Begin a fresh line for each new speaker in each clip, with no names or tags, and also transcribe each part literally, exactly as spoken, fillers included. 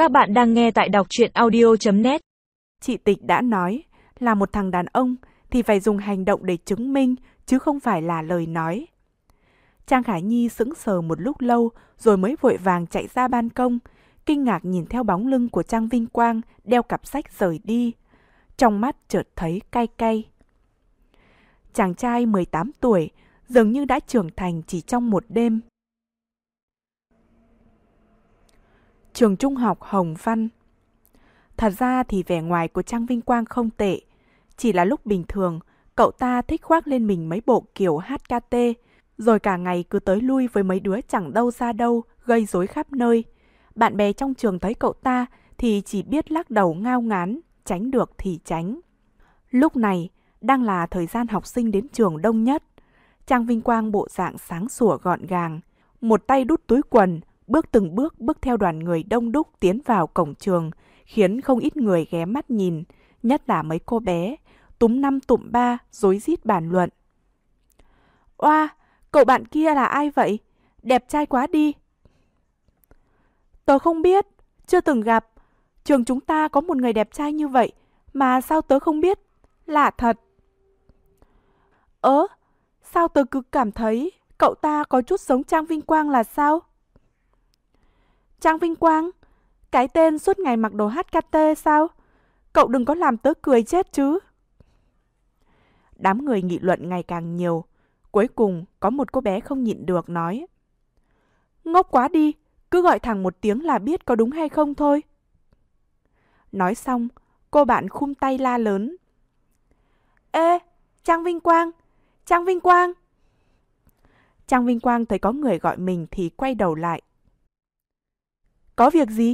Các bạn đang nghe tại đọc truyện audio chấm net.
Chị Tịch đã nói là một thằng đàn ông thì phải dùng hành động để chứng minh, chứ không phải là lời nói. Trang Khả Nhi sững sờ một lúc lâu rồi mới vội vàng chạy ra ban công, kinh ngạc nhìn theo bóng lưng của Trang Vinh Quang đeo cặp sách rời đi. Trong mắt chợt thấy cay cay. Chàng trai mười tám tuổi dường như đã trưởng thành chỉ trong một đêm. Trường trung học Hồng Văn. Thật ra thì vẻ ngoài của Trang Vinh Quang không tệ. Chỉ là lúc bình thường, cậu ta thích khoác lên mình mấy bộ kiểu hát ca tê, rồi cả ngày cứ tới lui với mấy đứa chẳng đâu ra đâu, gây rối khắp nơi. Bạn bè trong trường thấy cậu ta thì chỉ biết lắc đầu ngao ngán, tránh được thì tránh. Lúc này, đang là thời gian học sinh đến trường đông nhất. Trang Vinh Quang bộ dạng sáng sủa gọn gàng, một tay đút túi quần, bước từng bước bước theo đoàn người đông đúc tiến vào cổng trường, khiến không ít người ghé mắt nhìn, nhất là mấy cô bé, túm năm tụm ba, rối rít bàn luận. Oa, cậu bạn kia là ai vậy? Đẹp trai quá đi. Tớ không biết, chưa từng gặp. Trường chúng ta có một người đẹp trai như vậy, mà sao tớ không biết? Lạ thật. Ớ, sao tớ cứ cảm thấy cậu ta có chút giống Trang Vinh Quang là sao? Trang Vinh Quang? Cái tên suốt ngày mặc đồ hát ca tê sao? Cậu đừng có làm tớ cười chết chứ. Đám người nghị luận ngày càng nhiều. Cuối cùng có một cô bé không nhịn được nói. Ngốc quá đi, cứ gọi thẳng một tiếng là biết có đúng hay không thôi. Nói xong, cô bạn khum tay la lớn. Ê, Trang Vinh Quang, Trang Vinh Quang. Trang Vinh Quang thấy có người gọi mình thì quay đầu lại. Có việc gì?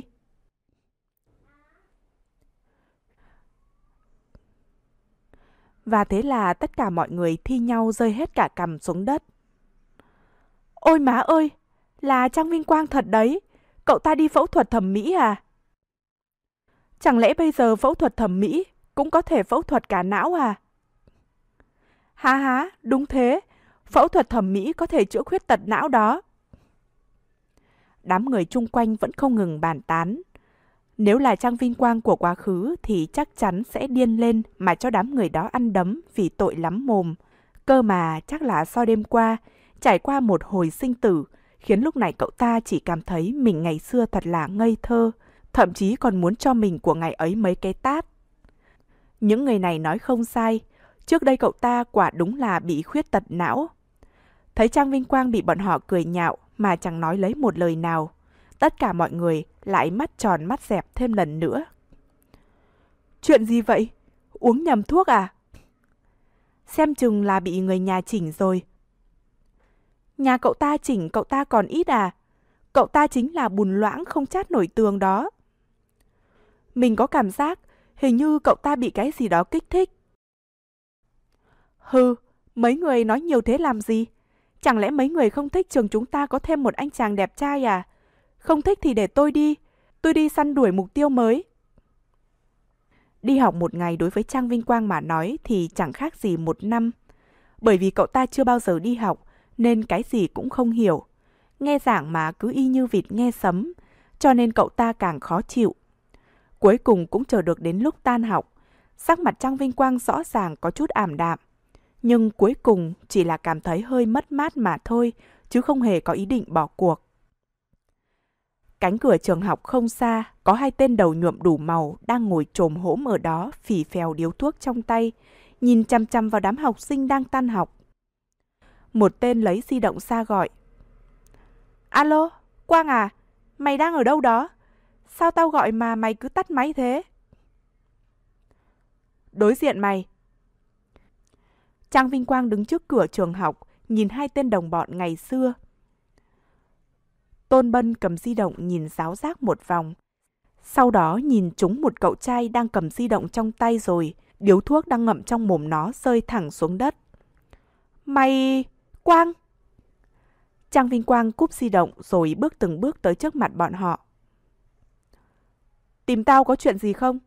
Và thế là tất cả mọi người thi nhau rơi hết cả cằm xuống đất. Ôi má ơi, là Trang Vinh Quang thật đấy. Cậu ta đi phẫu thuật thẩm mỹ à? Chẳng lẽ bây giờ phẫu thuật thẩm mỹ cũng có thể phẫu thuật cả não à? Há há, đúng thế. Phẫu thuật thẩm mỹ có thể chữa khuyết tật não đó. Đám người chung quanh vẫn không ngừng bàn tán. Nếu là Trang Vinh Quang của quá khứ thì chắc chắn sẽ điên lên mà cho đám người đó ăn đấm vì tội lắm mồm. Cơ mà chắc là so đêm qua, trải qua một hồi sinh tử, khiến lúc này cậu ta chỉ cảm thấy mình ngày xưa thật là ngây thơ, thậm chí còn muốn cho mình của ngày ấy mấy cái tát. Những người này nói không sai, trước đây cậu ta quả đúng là bị khuyết tật não. Thấy Trang Vinh Quang bị bọn họ cười nhạo mà chẳng nói lấy một lời nào. Tất cả mọi người lại mắt tròn mắt dẹp thêm lần nữa. Chuyện gì vậy? Uống nhầm thuốc à? Xem chừng là bị người nhà chỉnh rồi. Nhà cậu ta chỉnh cậu ta còn ít à? Cậu ta chính là bùn loãng không chát nổi tường đó. Mình có cảm giác hình như cậu ta bị cái gì đó kích thích. Hừ, mấy người nói nhiều thế làm gì? Chẳng lẽ mấy người không thích trường chúng ta có thêm một anh chàng đẹp trai à? Không thích thì để tôi đi. Tôi đi săn đuổi mục tiêu mới. Đi học một ngày đối với Trang Vinh Quang mà nói thì chẳng khác gì một năm. Bởi vì cậu ta chưa bao giờ đi học nên cái gì cũng không hiểu. Nghe giảng mà cứ y như vịt nghe sấm, cho nên cậu ta càng khó chịu. Cuối cùng cũng chờ được đến lúc tan học. Sắc mặt Trang Vinh Quang rõ ràng có chút ảm đạm. Nhưng cuối cùng chỉ là cảm thấy hơi mất mát mà thôi, chứ không hề có ý định bỏ cuộc. Cánh cửa trường học không xa, có hai tên đầu nhuộm đủ màu đang ngồi chồm hổm ở đó, phì phèo điếu thuốc trong tay, nhìn chằm chằm vào đám học sinh đang tan học. Một tên lấy di động ra gọi. Alo, Quang à, mày đang ở đâu đó? Sao tao gọi mà mày cứ tắt máy thế? Đối diện mày. Trang Vinh Quang đứng trước cửa trường học, nhìn hai tên đồng bọn ngày xưa. Tôn Bân cầm di động nhìn ráo rác một vòng. Sau đó nhìn trúng một cậu trai đang cầm di động trong tay rồi, điếu thuốc đang ngậm trong mồm nó rơi thẳng xuống đất. Mày... Quang! Trang Vinh Quang cúp di động rồi bước từng bước tới trước mặt bọn họ. Tìm tao có chuyện gì không?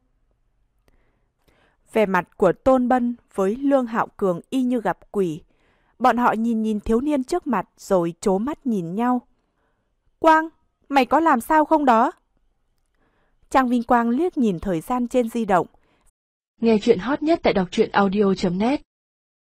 Vẻ mặt của Tôn Bân với Lương Hạo Cường y như gặp quỷ. Bọn họ nhìn nhìn thiếu niên trước mặt rồi trố mắt nhìn nhau. Quang, mày có làm sao không đó? Trang Vinh Quang liếc nhìn thời gian trên di động.
Nghe chuyện hot nhất tại đọc truyện audio chấm net